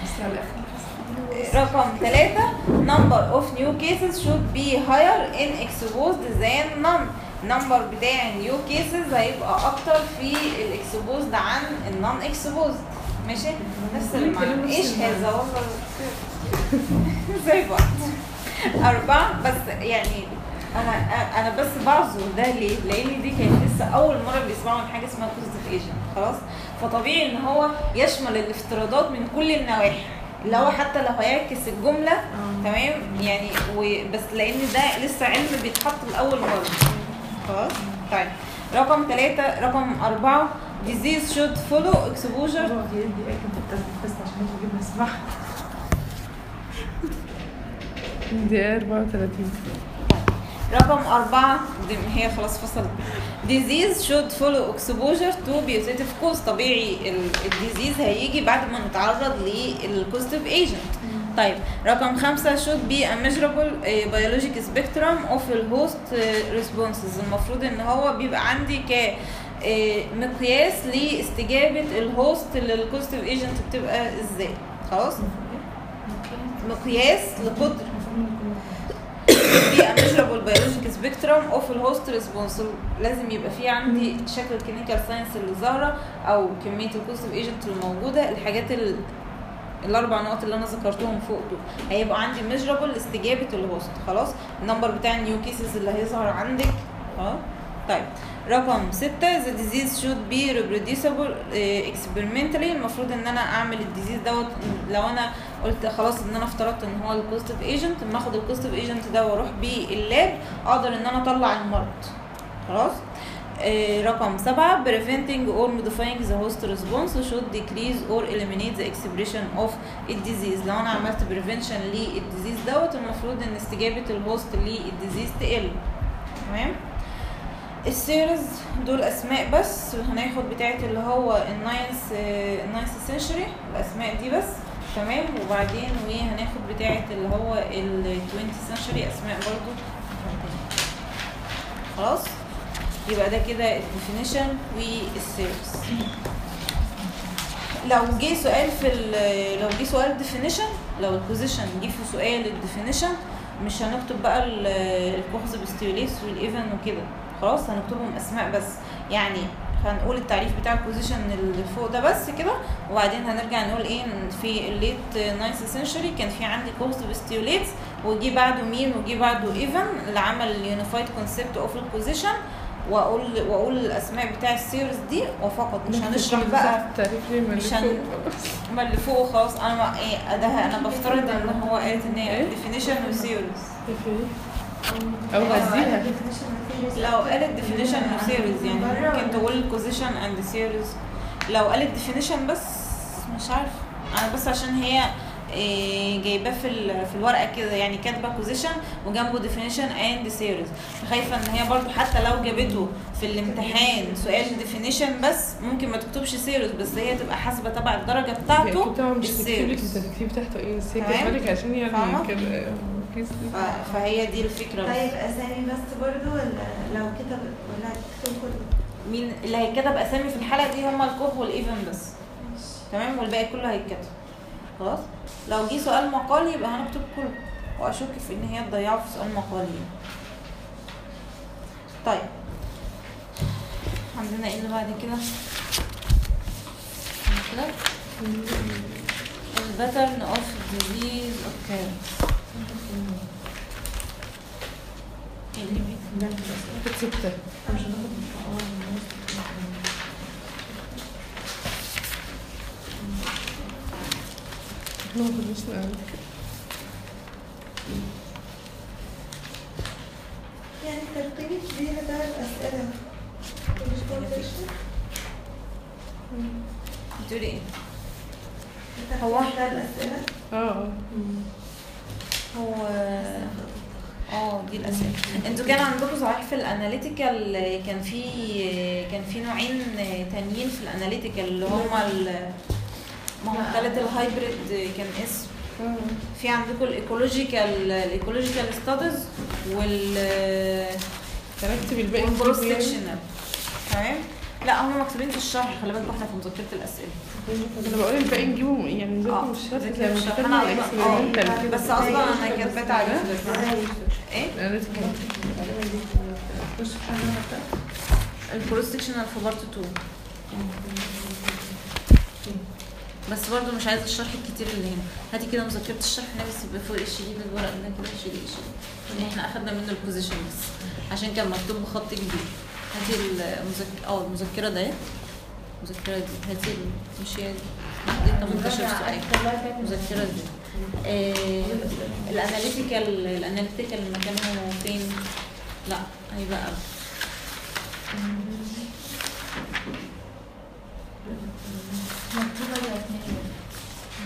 A: رقم ثلاثة number of new cases should be higher in exposed than none. number بتاع new cases هيبقى اكتر في الاكسبوزد عن النون اكسبوزد ماشي. نفس المعنى. ايش هذا والله زي بعض. أربعة بس يعني أنا أنا بس بعذر ده ليه؟ لأن دي كانت لسه أول مرة بيسمعوا عن حاجة اسمها بوزيتيف ايجنت خلاص، فطبيعي إن هو يشمل الافتراضات من كل النواحي اللي هو حتى لو هيعكس الجملة آه. تمام يعني وبس لأن ده لسه علم بيتحط لأول مرة خلاص. طيب رقم ثلاثة رقم أربعة disease should follow exposure.
B: دي أربعة وثلاثين.
A: رقم أربعة هي خلاص فصلت. disease should follow exposure to positive cause. طبيعي الديزيز هيجي بعد ما نتعرض للبوزيتيف ايجنت. طيب رقم خمسة should be a measurable biologic spectrum of the host responses. المفروض ان هو بيبقى عندي ك إيه مقياس لاستجابه الهوست للكوزيتيف ايجنت بتبقى ازاي. خلاص مقياس لقدر في اميجرابل بيولوجيك سبيكترم اوف الهوست ريسبونس. لازم يبقى في عندي شكل الكلينيكال ساينس اللي ظاهره او كميه الكوزيتيف ايجنت اللي موجوده. الحاجات ال الاربع نقط اللي انا ذكرتهم فوق دول هيبقى عندي ميجرابل استجابه الهوست. خلاص النمبر بتاع النيو كيسز اللي هيظهر عندك. اه طيب رقم ستة the disease should be reproducible experimentally. المفروض ان انا اعمل الديزيز دوت. لو انا قلت خلاص ان انا افترضت ان هو البوزيتيف ايجنت، اما اخد البوزيتيف ايجنت ده واروح بيه اللاب اقدر ان انا اطلع المرض. خلاص آه رقم سبعة preventing or modifying the host response should decrease or eliminate the expression of الديزيز. لو انا عملت prevention للديزيز دوت المفروض ان استجابه الهوست للديزيز تقل. تمام. السيرز دول اسماء بس هناخد بتاعت اللي هو الناينث الناينث سنشري الاسماء دي بس. تمام. وبعدين وهناخد بتاعت اللي هو التوينتي سنشري اسماء برضو. خلاص يبقى ده كده الديفينيشن والسيرز. لو جه سؤال في لو جه سؤال الديفينيشن، لو البوزيشن جه في سؤال الديفينيشن مش هنكتب بقى الكوخز بستيوليس والايفن وكده. خلاص هنكتبهم اسماء بس. يعني هنقول التعريف بتاع البوزيشن اللي فوق ده بس كده، وبعدين هنرجع نقول ايه في الليت ناينث سنشري كان في عندي كوخز بستيوليتس وجي بعده مين وجي بعده ايفن اللي عمل اليونيفايد كونسبت اوف البوزيشن، واقول واقول الاسماء بتاع السيريز دي وفقط. مش هنشرح بقى مش هن ما اللي فوق خلاص. انا ما ايه ده انا بفترض ان هو قالت ان هي ديفينيشن وسيريز
B: او غزيها.
A: لو قالت ديفينيشن وسيريز يعني ممكن تقول بوزيشن اند سيريز. لو قالت ديفينيشن بس مش عارف انا، بس عشان هي جايباه في في الورقه كده يعني كاتبه بوزيشن وجنبه ديفينيشن اند سيريز. خايفه ان هي برضو حتى لو جابته في الامتحان سؤال ديفينيشن بس ممكن ما تكتبش سيريز، بس هي تبقى حاسبه تبع الدرجه بتاعته
B: السيريز. التكتيب بتاعته ايه السيريز عشان يعني كده.
A: فهي دي الفكره.
D: طيب اسامي بس برضو ولا لو كتب ولا هتكتب كله؟
A: مين اللي هيتكتب اسامي في الحلقه دي؟ هما الكوخ والايفن بس. تمام. والباقي كله هيتكتب. خلاص لو جه سؤال مقالي يبقى هنكتب كله، واشك في ان هي تضيعه في سؤال مقالي. طيب عندنا ايه اللي بعد كده؟ الباترن اوف ديزيز اوكيرنس.
B: ستة
D: يعني ترتيب كبير ده الأسئلة مش كونتكست.
A: بتقولي ايه؟
D: هو ده الأسئلة؟
B: اه
A: هو اه دي الاسئله. انتوا كان عندكم صحيح في الاناليتيكال كان في كان في نوعين تانيين في الاناليتيكال اللي هما ما هو ثالث الهايبريد كان اسم. في عندكم الايكولوجيكال الايكولوجيكال ستاديز وال
B: هنكتب الباقي
A: والكروس سكشنال. تمام. لا هم مكتوبين في الشرح، خلي بالكم احنا في مذكره الاسئله.
B: انا بقول الباقي نجيبه يعني نذاكر مش شرط زي ما
A: كتبنا بس اصلا انا كاتبه تعريف ايه الكروس سكشنال في بارت اتنين. بس برضو مش عايزه الشرح الكتير اللي هنا. هاتي كده مذكره الشرح نفس فوق الشديد الورق ده كده شديد شديد. احنا اخدنا منه البوزيشن بس عشان كان مكتوب بخط كبير. هاتي المذكره اه المذكره ده المذكره دي هاتي مش هي دي تمنتاشر سؤال المذكره دي. آه الاناليتيكال الاناليتيكال مكانه فين؟ لا هيبقى
C: مكتوبة يا اثنين.
A: لا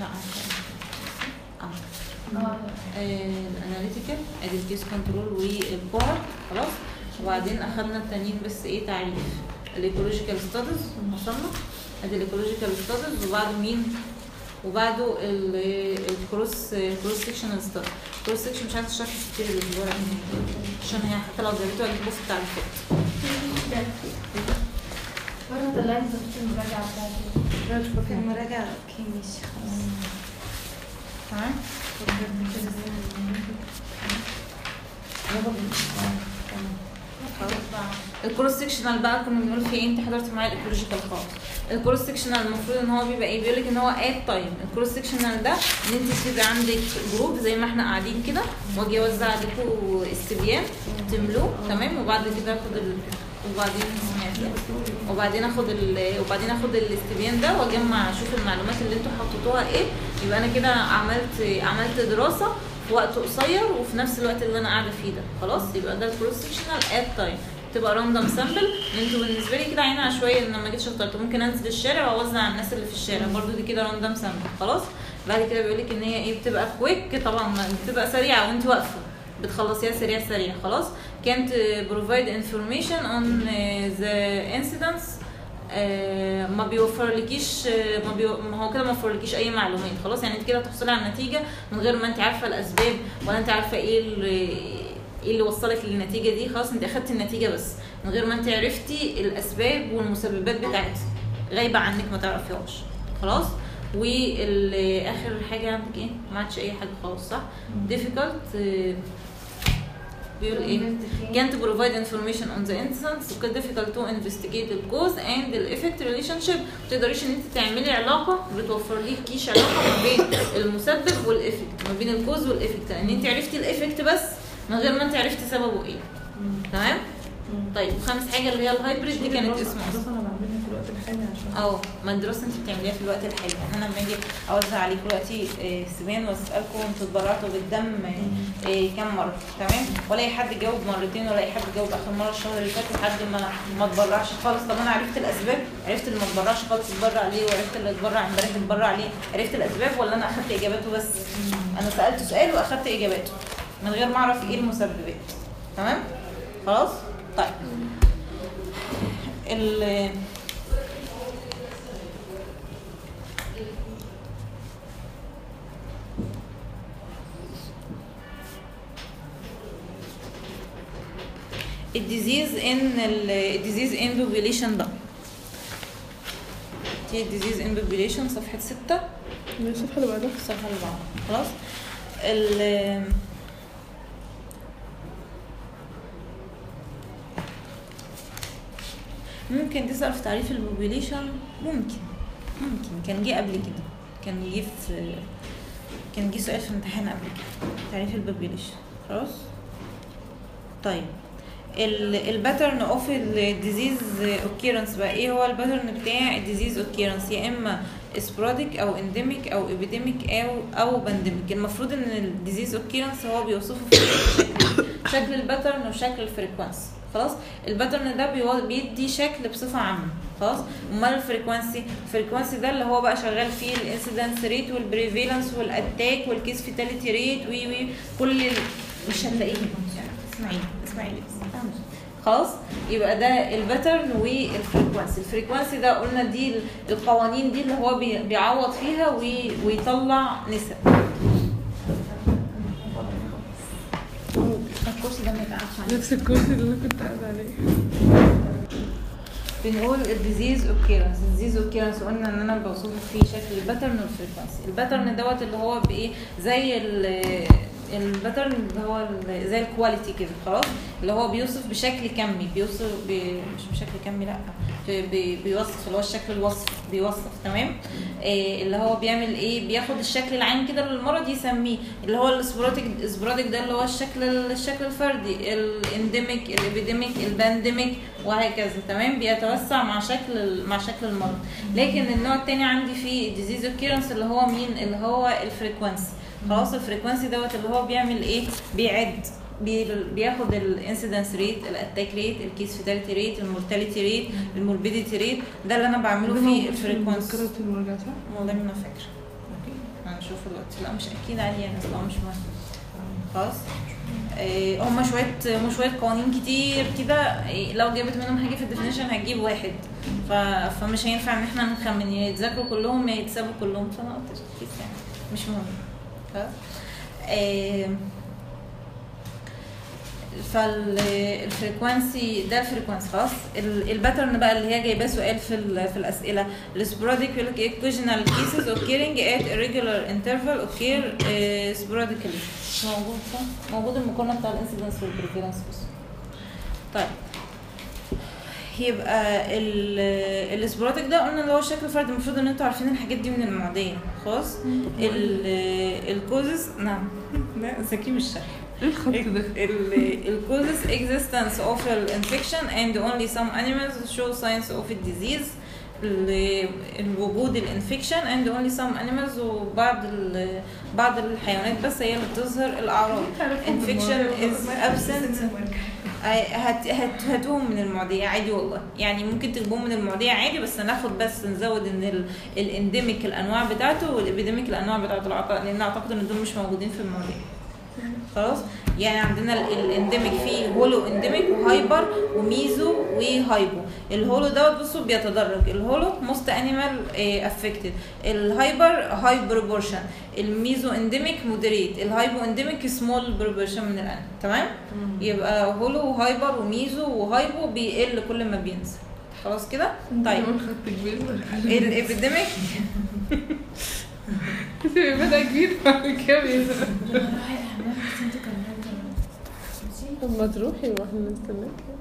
A: اه الاناليتيكال ادي الكيس كنترول والبار. خلاص. وبعدين اخدنا التانيين بس ايه تعريف الايكولوجيكال ستاديز وصلنا. ادي الايكولوجيكال ستاديز وبعده مين؟ وبعده الكروس كروس سكشنال ستاديز. كروس سكشن مش عايزه اشرح كتير اللي في الورق عشان هي حتى لو جابته هجيبه في التعريفات.
C: فاكرة طلعت في المراجعة بتاعتي.
D: في المراجعة اوكي ماشي خلاص.
A: تمام. الكروس سكشنال بقى كنا بنقول فيه ايه؟ انت حضرت معايا الايكولوجيكال خالص. الكروس سكشنال المفروض ان هو بيبقى ايه؟ بيقول لك ان هو اد تايم. الكروس سكشنال ده ان انت تبقى عندك جروب زي ما احنا قاعدين كده، واجي اوزع عليكم استبيان تملوه تمام، وبعد كده اخد ال... وبعدين وبعدين اخد ال... وبعدين اخد الاستبيان ده واجمع اشوف المعلومات اللي انتوا حطيتوها ايه. يبقى انا كده عملت عملت دراسه في وقت قصير وفي نفس الوقت اللي انا قاعده فيه ده. خلاص يبقى ده الكروس سكشنال اد تايم. تبقى راندوم سامبل. انتوا بالنسبه لي كده عيني عشوائيه ان لما جيت شطرت ممكن انزل الشارع واوزع على الناس اللي في الشارع، برضو دي كده راندوم سامبل. خلاص بعد كده بيقول لك ان هي ايه؟ بتبقى كويك طبعا، بتبقى سريعه وانت واقفه بتخلصيها سريع سريع. خلاص كانت بروفايد انفورميشن اون ذا انسيدنتس، ما بيوفرلكيش ما, بيو... ما هو كده ما بيوفرلكيش اي معلومات. خلاص يعني انت كده تحصلي على النتيجه من غير ما انت عارفه الاسباب ولا انت عارفه ايه اللي ايه اللي وصلك للنتيجه دي. خلاص انت اخدتي النتيجه بس من غير ما انت عرفتي الاسباب والمسببات بتاعتها، غايبه عنك ما تعرفيهاش. خلاص واخر حاجه عندك ايه؟ ما عادش اي حاجه خالص صح. difficult بيقول ايه؟ can't provide information on the incidents وكان difficult to investigate the cause and the effect relationship. ما تقدريش ان انت تعملي علاقه، بتوفر ليكيش علاقه ما بين المسبب والافكت، ما بين الكوز والافكت، لان انت عرفتي الافكت بس من غير ما انت عرفتي سببه ايه. تمام؟ طيب وخامس حاجه اللي هي الهايبريد دي كانت اسمها
B: الدراسه انا بعملها في الوقت الحالي عشان
A: اه ما الدراسه انت بتعمليها في الوقت الحالي. انا لما اجي اوزع عليكم دلوقتي استبيان واسالكم انتوا اتبرعتوا بالدم كام مره تمام، ولا اي حد جاوب مرتين ولا اي حد جاوب اخر مره الشهر اللي فات لحد ما ما اتبرعش خالص. طب انا عرفت الاسباب، عرفت اللي ما اتبرعش خالص اتبرع ليه، وعرفت اللي اتبرع امبارح اتبرع ليه، عرفت الاسباب ولا انا اخدت اجاباته بس؟ انا سالت سؤال واخدت اجاباته من غير ما اعرف ايه المسببات. تمام؟ خلاص؟ طيب ال الديزيز ان الديزيز ان بوبيليشن بقى. دي الديزيز ان بوبيليشن صفحه ستة.
B: الصفحه اللي بعدها
A: الصفحه اللي بعدها. خلاص ال ممكن تسأل في تعريف البوبيليشن. ممكن ممكن كان جه قبل كده، كان جه في كان جه سؤال في امتحان قبل كده تعريف البوبيليشن. خلاص طيب الباترن اوف الديزيز اوكيرنس بقى. ايه هو الباترن بتاع الديزيز اوكيرنس؟ يا اما سبوراديك او انديميك او ابيديميك او او بانديميك. المفروض ان الديزيز اوكيرنس هو بيوصفه في شكل شكل الباترن وشكل الفريكوانسي. خلاص الباترن ده بيدي شكل بصفه عامه. خلاص امال الفريكوانسي الفريكوانسي ده اللي هو بقى شغال فيه الانسيدنس ريت والبريفالنس والاتاك والكيس فيتاليتي ريت وي وي كل ال... مش هنلاقيه يعني. اسمعي اسمعي لي خلاص يبقى ده الباترن والفريكوانسي. الفريكوانسي ده قلنا دي القوانين دي اللي هو بيعوض فيها ويطلع نسب. الكرسي ده ما يتقعدش
B: نفس الكرسي اللي انا كنت قاعده عليه.
A: بنقول الديزيز اوكيرنس. الديزيز اوكيرنس قلنا ان انا بوصفه فيه شكل الباترن والفريكوانسي. الباترن دوت اللي هو بايه زي الباترن اللي هو زي الكواليتي كده. خلاص اللي هو بيوصف بشكل كمي، بيوصف بي مش بشكل كمي لا بي بيوصف اللي هو الشكل الوصف بيوصف. تمام إيه اللي هو بيعمل ايه؟ بياخد الشكل العام كده للمرض يسميه اللي هو السبوراديك. السبوراديك ده اللي هو الشكل الشكل الفردي، الانديميك الابيديميك البانديميك وهكذا. تمام بيتوسع مع شكل مع شكل المرض. لكن النوع الثاني عندي فيه ديزيز اوكيرنس اللي هو مين؟ اللي هو الفريكوانسي. خلاص الفريكوانسي دوت اللي هو بيعمل ايه؟ بيعد بياخد الانسيدنس ريت، الاتاك ريت، الكيس فيتاليتي ريت، المورتاليتي ريت، الموربيديتي ريت. ده اللي انا بعمله فيه الفريكوانسي.
B: فكرت المراجعه صح؟
A: والله ما انا فاكره. اوكي هنشوف دلوقتي. لا مش اكيد عليا انا طبعا مش مهم. خلاص إيه هم شويه هم شويه قوانين كتير كده. إيه لو جابت منهم حاجه في الديفينيشن هتجيب واحد ف... فمش هينفع ان احنا نخمن يا يتذاكروا كلهم يا يتسابوا كلهم. فانا قلت يعني مش مهم. خلاص إيه فالفريكوانسي ده الفريكوانسي خلاص. الباترن بقى اللي هي جايباه سؤال في في الاسئله السبوراديك يقول لك occasional cases occurring at irregular interval occur uh, sporadically. موجود صح؟ موجود المقارنه بتاع الانسيدنس والبريفيرنس بس. طيب يبقى السبوراديك ده قلنا اللي هو الشكل الفردي. المفروض ان انتوا عارفين الحاجات دي من المعديه خلاص. الكوزز نعم لا ذكي مش شرح.
B: ايه الخط ده؟
A: الكوزز existence of infection and only some animals show signs of disease. الوجود الانفكشن and only some animals وبعض بعض الحيوانات بس هي اللي بتظهر الاعراض. infection is absent. هت هت هاتوهم من المعديه عادي والله، يعني ممكن تجيبوهم من المعديه عادي، بس ناخد بس نزود ان الانديميك الانواع بتاعته والابيديميك الانواع بتاعته العطاء، لان اعتقد ان دول مش موجودين في المعديه خلاص. يعني عندنا الانديميك فيه هولو انديميك وهايبر وميزو وهايبو. الهولو دوت بصوا بيتدرج. الهولو موست انيمال افكتد، الهايبر هاي بروبورشن، الميزو انديميك مودريت، الهايبو انديميك سمول بروبورشن من الان. تمام. يبقى هولو وهايبر وميزو وهايبو بيقل كل ما بينزل خلاص كده. طيب الابيديميك
B: بدا كبير بعد كده بينزل. طب ما تروحي واحنا نستناك.